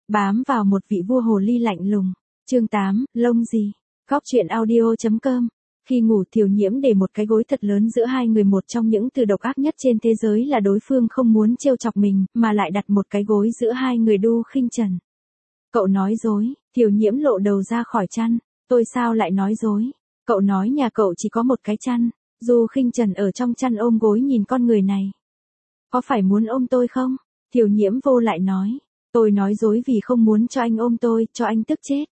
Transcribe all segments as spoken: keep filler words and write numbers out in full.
bám vào một vị vua hồ ly lạnh lùng. Chương tám, lông gì? Góc truyện audio chấm com. Khi ngủ, Thiều Nhiễm để một cái gối thật lớn giữa hai người, một trong những từ độc ác nhất trên thế giới là đối phương không muốn trêu chọc mình, mà lại đặt một cái gối giữa hai người. Du Khinh Trần. Cậu nói dối. Thiều Nhiễm lộ đầu ra khỏi chăn. Tôi sao lại nói dối? Cậu nói nhà cậu chỉ có một cái chăn. Du Khinh Trần ở trong chăn ôm gối nhìn con người này. Có phải muốn ôm tôi không? Thiều Nhiễm vô lại nói. Tôi nói dối vì không muốn cho anh ôm tôi, cho anh tức chết.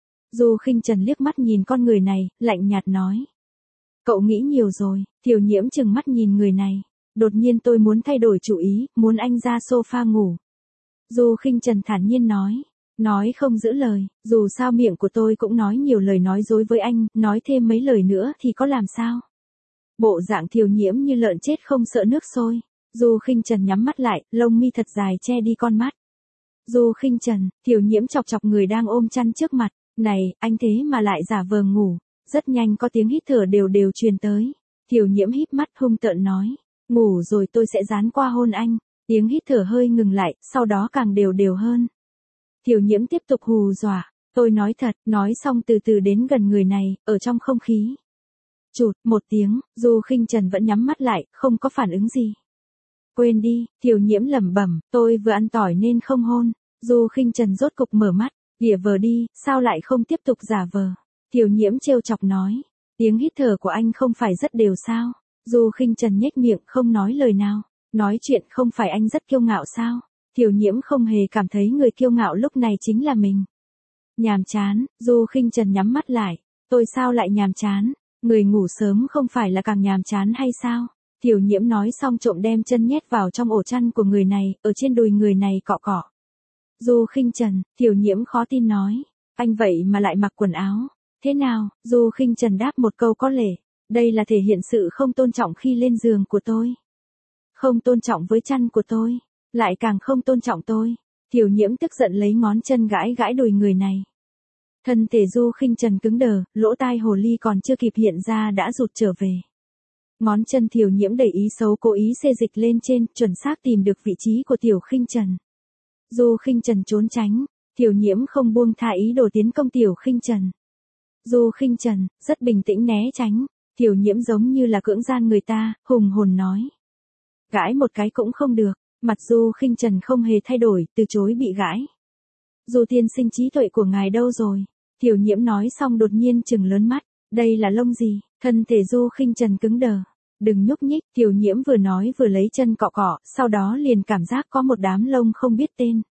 Du Khinh Trần liếc mắt nhìn con người này, lạnh nhạt nói. Cậu nghĩ nhiều rồi. Thiều Nhiễm trừng mắt nhìn người này. Đột nhiên tôi muốn thay đổi chủ ý, muốn anh ra sofa ngủ. Du Khinh Trần thản nhiên nói. Nói không giữ lời, dù sao miệng của tôi cũng nói nhiều lời nói dối với anh, nói thêm mấy lời nữa thì có làm sao? Bộ dạng Thiều Nhiễm như lợn chết không sợ nước sôi. Du Khinh Trần nhắm mắt lại, lông mi thật dài che đi con mắt. Du Khinh Trần. Thiều Nhiễm chọc chọc người đang ôm chăn trước mặt. Này, anh thế mà lại giả vờ ngủ. Rất nhanh có tiếng hít thở đều đều truyền tới. Thiều Nhiễm híp mắt hung tợn nói. Ngủ rồi tôi sẽ dán qua hôn anh. Tiếng hít thở hơi ngừng lại, sau đó càng đều đều hơn. Thiều Nhiễm tiếp tục hù dọa. Tôi nói thật, nói xong từ từ đến gần người này, ở trong không khí. Chụt, một tiếng, Du Khinh Trần vẫn nhắm mắt lại, không có phản ứng gì. Quên đi, Thiều Nhiễm lẩm bẩm, tôi vừa ăn tỏi nên không hôn. Du Khinh Trần rốt cục mở mắt, ghỉa vờ đi, sao lại không tiếp tục giả vờ. Thiều Nhiễm trêu chọc nói, tiếng hít thở của anh không phải rất đều sao? Du Khinh Trần nhếch miệng không nói lời nào, nói chuyện không phải anh rất kiêu ngạo sao? Thiều Nhiễm không hề cảm thấy người kiêu ngạo lúc này chính là mình. Nhàm chán. Du Khinh Trần nhắm mắt lại, tôi sao lại nhàm chán? Người ngủ sớm không phải là càng nhàm chán hay sao? Thiều Nhiễm nói xong trộm đem chân nhét vào trong ổ chăn của người này, ở trên đùi người này cọ cọ. Du Khinh Trần. Thiều Nhiễm khó tin nói, anh vậy mà lại mặc quần áo. Thế nào? Du Khinh Trần đáp một câu có lệ. Đây là thể hiện sự không tôn trọng khi lên giường của tôi. Không tôn trọng với chăn của tôi, lại càng không tôn trọng tôi. Thiều Nhiễm tức giận lấy ngón chân gãi gãi đùi người này. Thân thể Du Khinh Trần cứng đờ, lỗ tai hồ ly còn chưa kịp hiện ra đã rụt trở về. Ngón chân Thiều Nhiễm đầy ý xấu cố ý xê dịch lên trên, chuẩn xác tìm được vị trí của Tiểu Khinh Trần. Du Khinh Trần trốn tránh, Thiều Nhiễm không buông tha ý đồ tiến công Tiểu Khinh Trần. Du Khinh Trần rất bình tĩnh né tránh, Thiều Nhiễm giống như là cưỡng gian người ta, hùng hồn nói. Gãi một cái cũng không được. Mặt Du Khinh Trần không hề thay đổi, từ chối bị gãi. Du tiên sinh trí tuệ của ngài đâu rồi? Thiều Nhiễm nói xong đột nhiên trừng lớn mắt. Đây là lông gì? Thân thể Du Khinh Trần cứng đờ. Đừng nhúc nhích. Thiều Nhiễm vừa nói vừa lấy chân cọ cọ, sau đó liền cảm giác có một đám lông không biết tên.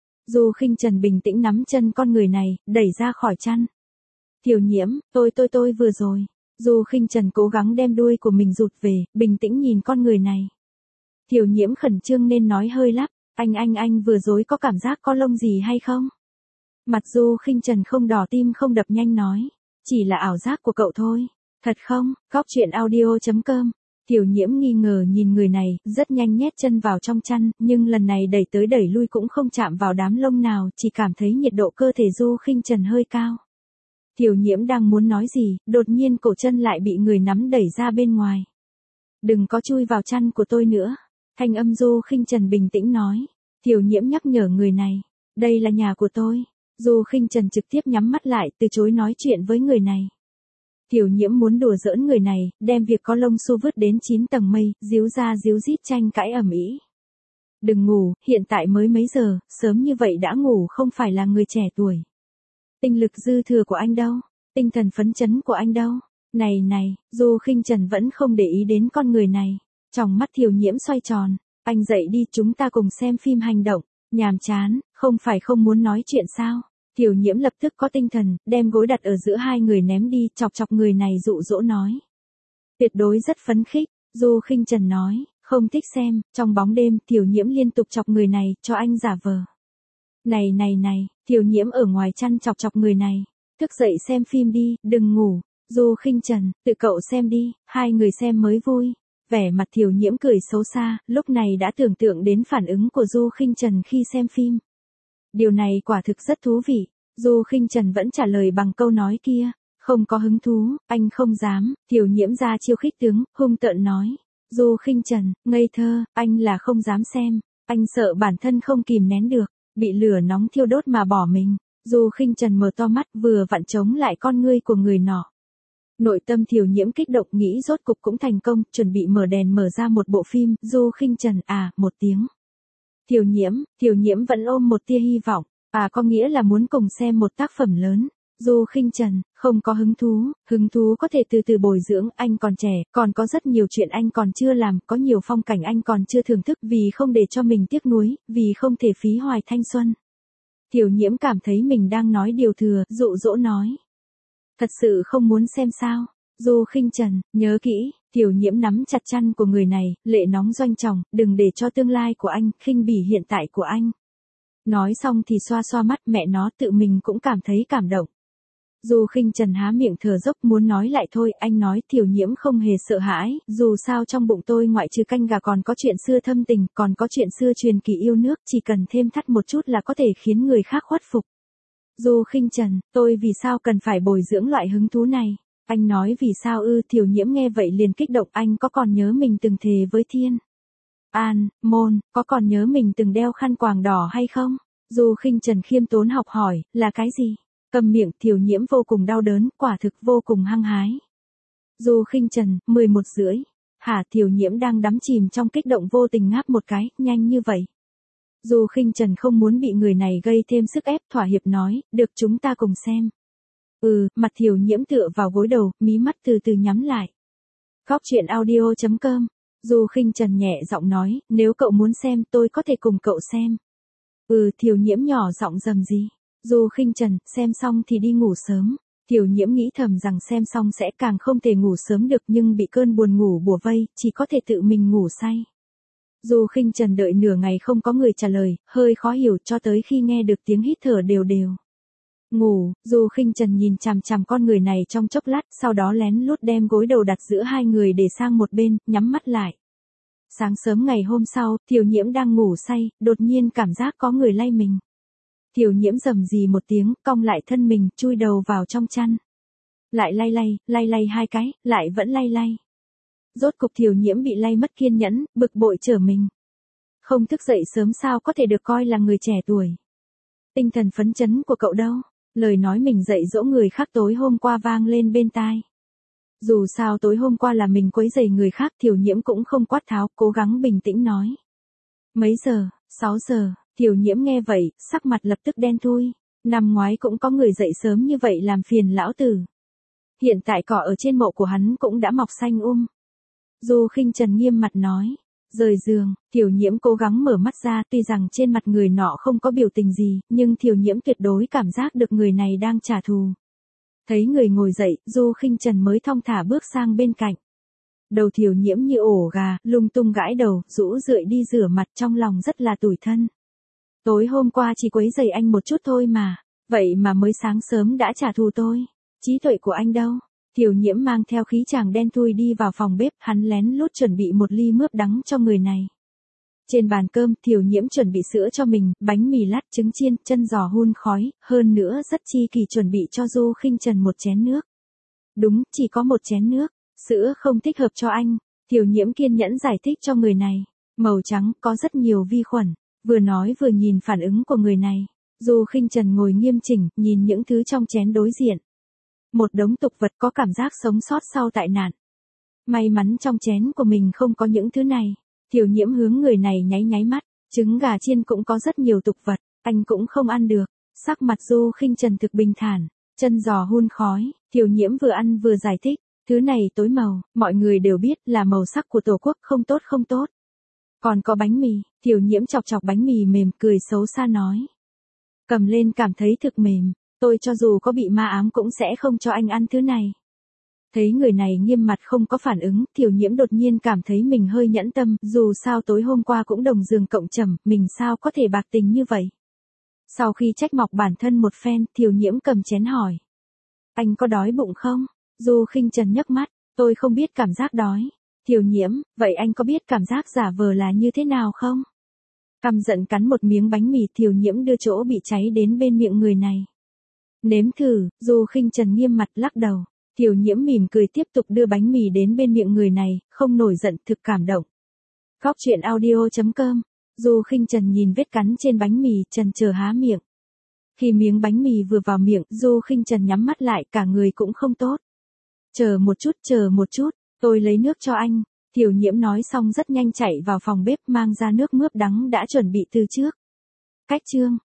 Du Khinh Trần bình tĩnh nắm chân con người này, đẩy ra khỏi chăn. Thiều Nhiễm, tôi tôi tôi vừa rồi. Du Khinh Trần cố gắng đem đuôi của mình rụt về, bình tĩnh nhìn con người này. Thiều Nhiễm khẩn trương nên nói hơi lắp, anh anh anh vừa rồi có cảm giác có lông gì hay không? Mặt Du Khinh Trần không đỏ tim không đập nhanh nói, chỉ là ảo giác của cậu thôi. Thật không? Góc truyện audio chấm com. Thiều Nhiễm nghi ngờ nhìn người này, rất nhanh nhét chân vào trong chăn, nhưng lần này đẩy tới đẩy lui cũng không chạm vào đám lông nào, chỉ cảm thấy nhiệt độ cơ thể Du Khinh Trần hơi cao. Thiều Nhiễm đang muốn nói gì, đột nhiên cổ chân lại bị người nắm đẩy ra bên ngoài. Đừng có chui vào chăn của tôi nữa. Thanh âm Du Khinh Trần bình tĩnh nói. Thiều Nhiễm nhắc nhở người này. Đây là nhà của tôi. Du Khinh Trần trực tiếp nhắm mắt lại, từ chối nói chuyện với người này. Thiều Nhiễm muốn đùa giỡn người này, đem việc có lông xù vứt đến chín tầng mây, díu ra díu dít tranh cãi ầm ĩ. Đừng ngủ, hiện tại mới mấy giờ, sớm như vậy đã ngủ không phải là người trẻ tuổi. Tinh lực dư thừa của anh đâu? Tinh thần phấn chấn của anh đâu? Này này, Du Khinh Trần vẫn không để ý đến con người này. Trong mắt Thiều Nhiễm xoay tròn. Anh dậy đi, chúng ta cùng xem phim hành động. Nhàm chán, không phải không muốn nói chuyện sao? Thiều Nhiễm lập tức có tinh thần, đem gối đặt ở giữa hai người ném đi, chọc chọc người này dụ dỗ nói. Tuyệt đối rất phấn khích. Du Khinh Trần nói, không thích xem. Trong bóng đêm, Thiều Nhiễm liên tục chọc người này, cho anh giả vờ. Này này này, Thiều Nhiễm ở ngoài chăn chọc chọc người này. Thức dậy xem phim đi, đừng ngủ. Du Khinh Trần, tự cậu xem đi, hai người xem mới vui. Vẻ mặt Thiều Nhiễm cười xấu xa, lúc này đã tưởng tượng đến phản ứng của Du Khinh Trần khi xem phim. Điều này quả thực rất thú vị. Du Khinh Trần vẫn trả lời bằng câu nói kia. Không có hứng thú, anh không dám. Thiều Nhiễm ra chiêu khích tướng, hung tợn nói. Du Khinh Trần, ngây thơ, anh là không dám xem. Anh sợ bản thân không kìm nén được. bị lửa nóng thiêu đốt mà bỏ mình. Du Khinh Trần mở to mắt vừa vặn chống lại con ngươi của người nọ. Nội tâm Thiều Nhiễm kích động nghĩ rốt cục cũng thành công, chuẩn bị mở đèn mở ra một bộ phim, Du Khinh Trần à, một tiếng. Thiều Nhiễm, Thiều Nhiễm vẫn ôm một tia hy vọng, à có nghĩa là muốn cùng xem một tác phẩm lớn. Du Khinh Trần, không có hứng thú, hứng thú có thể từ từ bồi dưỡng, anh còn trẻ, còn có rất nhiều chuyện anh còn chưa làm, có nhiều phong cảnh anh còn chưa thưởng thức vì không để cho mình tiếc nuối, vì không thể phí hoài thanh xuân. Thiều Nhiễm cảm thấy mình đang nói điều thừa, dụ dỗ nói. Thật sự không muốn xem sao? Du Khinh Trần, nhớ kỹ, Thiều Nhiễm nắm chặt chăn của người này, lệ nóng doanh tròng, đừng để cho tương lai của anh, khinh bỉ hiện tại của anh. Nói xong thì xoa xoa mắt mẹ nó tự mình cũng cảm thấy cảm động. Du Khinh Trần há miệng thở dốc muốn nói lại thôi, anh nói Thiều Nhiễm không hề sợ hãi, dù sao trong bụng tôi ngoại trừ canh gà còn có chuyện xưa thâm tình, còn có chuyện xưa truyền kỳ yêu nước, chỉ cần thêm thắt một chút là có thể khiến người khác khuất phục. Du Khinh Trần, tôi vì sao cần phải bồi dưỡng loại hứng thú này? Anh nói vì sao ư? Thiều Nhiễm nghe vậy liền kích động, anh có còn nhớ mình từng thề với Thiên An Môn, có còn nhớ mình từng đeo khăn quàng đỏ hay không? Du Khinh Trần khiêm tốn học hỏi, là cái gì? Cầm miệng, Thiều Nhiễm vô cùng đau đớn, quả thực vô cùng hăng hái. Du Khinh Trần, mười một rưỡi. Hả? Thiều Nhiễm đang đắm chìm trong kích động vô tình ngáp một cái, nhanh như vậy. Du Khinh Trần không muốn bị người này gây thêm sức ép, thỏa hiệp nói, được chúng ta cùng xem. Ừ, mặt Thiều Nhiễm tựa vào gối đầu, mí mắt từ từ nhắm lại. Góc truyện audio chấm com. Du Khinh Trần nhẹ giọng nói, nếu cậu muốn xem tôi có thể cùng cậu xem. Ừ, Thiều Nhiễm nhỏ giọng rầm gì. Du Khinh Trần, xem xong thì đi ngủ sớm. Thiều Nhiễm nghĩ thầm rằng xem xong sẽ càng không thể ngủ sớm được nhưng bị cơn buồn ngủ bủa vây, chỉ có thể tự mình ngủ say. Du Khinh Trần đợi nửa ngày không có người trả lời, hơi khó hiểu cho tới khi nghe được tiếng hít thở đều đều. Ngủ, Du Khinh Trần nhìn chằm chằm con người này trong chốc lát, sau đó lén lút đem gối đầu đặt giữa hai người để sang một bên, nhắm mắt lại. Sáng sớm ngày hôm sau, Thiều Nhiễm đang ngủ say, đột nhiên cảm giác có người lay mình. Thiều Nhiễm rầm rì một tiếng, cong lại thân mình, chui đầu vào trong chăn. Lại lay lay, lay lay hai cái, lại vẫn lay lay. Rốt cục Thiều Nhiễm bị lay mất kiên nhẫn, bực bội trở mình. Không thức dậy sớm sao có thể được coi là người trẻ tuổi. Tinh thần phấn chấn của cậu đâu? Lời nói mình dạy dỗ người khác tối hôm qua vang lên bên tai. Dù sao tối hôm qua là mình quấy rầy người khác, Thiều Nhiễm cũng không quát tháo, cố gắng bình tĩnh nói. Mấy giờ? sáu giờ. Thiều Nhiễm nghe vậy, sắc mặt lập tức đen thui. Năm ngoái cũng có người dậy sớm như vậy làm phiền lão tử. Hiện tại cỏ ở trên mộ của hắn cũng đã mọc xanh um. Du Khinh Trần nghiêm mặt nói. Rời giường, Thiều Nhiễm cố gắng mở mắt ra, tuy rằng trên mặt người nọ không có biểu tình gì, nhưng Thiều Nhiễm tuyệt đối cảm giác được người này đang trả thù. Thấy người ngồi dậy, Du Khinh Trần mới thong thả bước sang bên cạnh. Đầu Thiều Nhiễm như ổ gà, lung tung gãi đầu, rũ rượi đi rửa mặt, trong lòng rất là tủi thân. Tối hôm qua chỉ quấy rầy anh một chút thôi mà, vậy mà mới sáng sớm đã trả thù tôi. Trí tuệ của anh đâu? Thiều Nhiễm mang theo khí chàng đen thui đi vào phòng bếp, hắn lén lút chuẩn bị một ly mướp đắng cho người này. Trên bàn cơm, Thiều Nhiễm chuẩn bị sữa cho mình, bánh mì lát, trứng chiên, chân giò hun khói, hơn nữa rất chi kỳ chuẩn bị cho Du Khinh Trần một chén nước. Đúng, chỉ có một chén nước, sữa không thích hợp cho anh. Thiều Nhiễm kiên nhẫn giải thích cho người này. Màu trắng, có rất nhiều vi khuẩn. Vừa nói vừa nhìn phản ứng của người này. Du Khinh Trần ngồi nghiêm chỉnh, nhìn những thứ trong chén đối diện. Một đống tục vật có cảm giác sống sót sau tai nạn. May mắn trong chén của mình không có những thứ này. Thiều Nhiễm hướng người này nháy nháy mắt. Trứng gà chiên cũng có rất nhiều tục vật, anh cũng không ăn được. Sắc mặt Du Khinh Trần thực bình thản. Chân giò hun khói, Thiều Nhiễm vừa ăn vừa giải thích. Thứ này tối màu, mọi người đều biết là màu sắc của Tổ quốc, không tốt không tốt. Còn có bánh mì, Thiều Nhiễm chọc chọc bánh mì mềm, cười xấu xa nói. Cầm lên cảm thấy thực mềm, tôi cho dù có bị ma ám cũng sẽ không cho anh ăn thứ này. Thấy người này nghiêm mặt không có phản ứng, Thiều Nhiễm đột nhiên cảm thấy mình hơi nhẫn tâm, dù sao tối hôm qua cũng đồng giường cộng trầm, mình sao có thể bạc tình như vậy. Sau khi trách móc bản thân một phen, Thiều Nhiễm cầm chén hỏi. Anh có đói bụng không? Du Khinh Trần nhấc mắt, tôi không biết cảm giác đói. Thiều Nhiễm, vậy anh có biết cảm giác giả vờ là như thế nào không? Căm giận cắn một miếng bánh mì, Thiều Nhiễm đưa chỗ bị cháy đến bên miệng người này. Nếm thử, Du Khinh Trần nghiêm mặt lắc đầu. Thiều Nhiễm mỉm cười tiếp tục đưa bánh mì đến bên miệng người này, không nổi giận, thực cảm động. Góc truyện audio chấm com Du Khinh Trần nhìn vết cắn trên bánh mì, chần chờ há miệng. Khi miếng bánh mì vừa vào miệng, Du Khinh Trần nhắm mắt lại, cả người cũng không tốt. Chờ một chút, chờ một chút, tôi lấy nước cho anh. Tiểu Nhiễm nói xong rất nhanh chạy vào phòng bếp mang ra nước mướp đắng đã chuẩn bị từ trước. Cách chương